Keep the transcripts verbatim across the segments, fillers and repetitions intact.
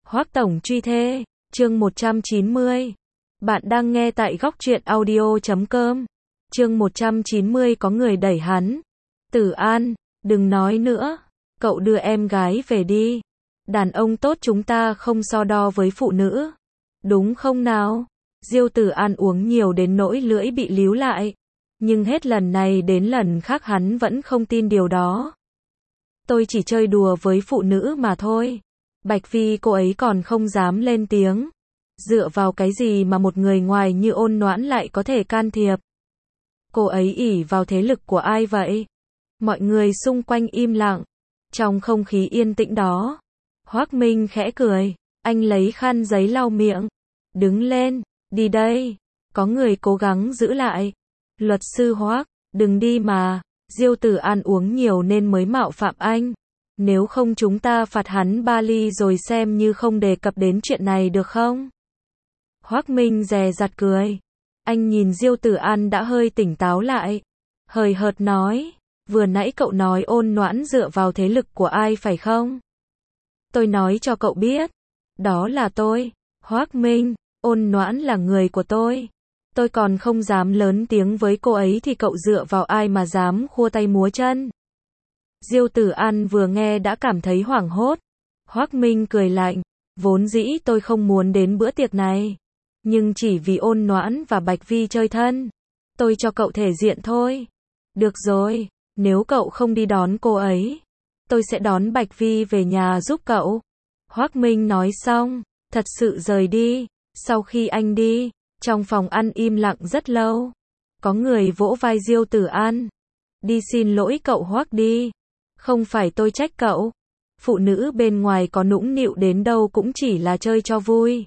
Hoắc tổng truy thê, chương một trăm chín mươi. Bạn đang nghe tại góc truyện audio chấm com. Chương một trăm chín mươi có người đẩy hắn. Tử An, đừng nói nữa, cậu đưa em gái về đi. Đàn ông tốt chúng ta không so đo với phụ nữ. Đúng không nào? Diêu Tử An uống nhiều đến nỗi lưỡi bị líu lại. Nhưng hết lần này đến lần khác hắn vẫn không tin điều đó. Tôi chỉ chơi đùa với phụ nữ mà thôi. Bạch Phi cô ấy còn không dám lên tiếng. Dựa vào cái gì mà một người ngoài như Ôn Noãn lại có thể can thiệp? Cô ấy ỷ vào thế lực của ai vậy? Mọi người xung quanh im lặng. Trong không khí yên tĩnh đó, Hoắc Minh khẽ cười. Anh lấy khăn giấy lau miệng. Đứng lên, đi đây. Có người cố gắng giữ lại. Luật sư Hoắc, đừng đi mà. Diêu Tử An uống nhiều nên mới mạo phạm anh. Nếu không chúng ta phạt hắn ba ly rồi xem như không đề cập đến chuyện này được không? Hoắc Minh dè dặt cười. Anh nhìn Diêu Tử An đã hơi tỉnh táo lại. Hời hợt nói, vừa nãy cậu nói Ôn Noãn dựa vào thế lực của ai phải không? Tôi nói cho cậu biết. Đó là tôi. Hoắc Minh, Ôn Noãn là người của tôi. Tôi còn không dám lớn tiếng với cô ấy thì cậu dựa vào ai mà dám khua tay múa chân? Diêu Tử An vừa nghe đã cảm thấy hoảng hốt. Hoắc Minh cười lạnh. Vốn dĩ tôi không muốn đến bữa tiệc này. Nhưng chỉ vì Ôn Noãn và Bạch Vi chơi thân. Tôi cho cậu thể diện thôi. Được rồi, nếu cậu không đi đón cô ấy, tôi sẽ đón Bạch Vi về nhà giúp cậu. Hoắc Minh nói xong, thật sự rời đi. Sau khi anh đi, trong phòng ăn im lặng rất lâu. Có người vỗ vai Diêu Tử An. Đi xin lỗi cậu Hoắc đi. Không phải tôi trách cậu. Phụ nữ bên ngoài có nũng nịu đến đâu cũng chỉ là chơi cho vui.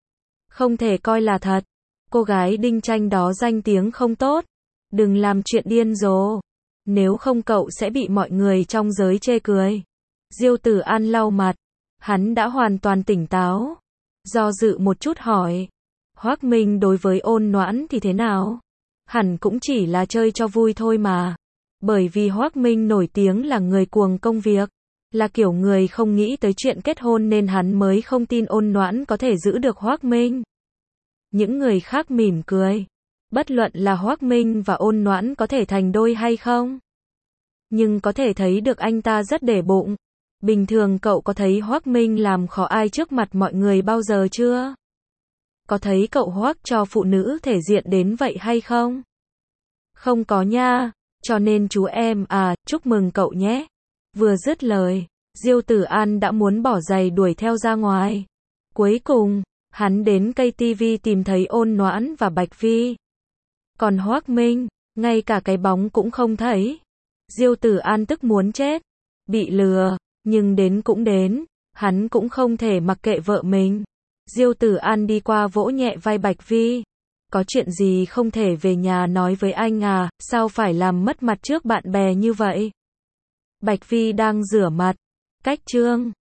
Không thể coi là thật. Cô gái Đinh Tranh đó danh tiếng không tốt. Đừng làm chuyện điên rồ. Nếu không cậu sẽ bị mọi người trong giới chê cười. Diêu Tử An lau mặt. Hắn đã hoàn toàn tỉnh táo. Do dự một chút hỏi. Hoắc Minh đối với Ôn Noãn thì thế nào? Hẳn cũng chỉ là chơi cho vui thôi mà. Bởi vì Hoắc Minh nổi tiếng là người cuồng công việc. Là kiểu người không nghĩ tới chuyện kết hôn nên hắn mới không tin Ôn Noãn có thể giữ được Hoắc Minh. Những người khác mỉm cười. Bất luận là Hoắc Minh và Ôn Noãn có thể thành đôi hay không. Nhưng có thể thấy được anh ta rất để bụng. Bình thường cậu có thấy Hoắc Minh làm khó ai trước mặt mọi người bao giờ chưa? Có thấy cậu Hoắc cho phụ nữ thể diện đến vậy hay không? Không có nha. Cho nên chú em à, chúc mừng cậu nhé. Vừa dứt lời, Diêu Tử An đã muốn bỏ giày đuổi theo ra ngoài. Cuối cùng, hắn đến cây tivi tìm thấy Ôn Noãn và Bạch Phi. Còn Hoắc Minh, ngay cả cái bóng cũng không thấy. Diêu Tử An tức muốn chết. Bị lừa, nhưng đến cũng đến, hắn cũng không thể mặc kệ vợ mình. Diêu Tử An đi qua vỗ nhẹ vai Bạch Phi. Có chuyện gì không thể về nhà nói với anh à, sao phải làm mất mặt trước bạn bè như vậy? Bạch Phi đang rửa mặt. Cách chương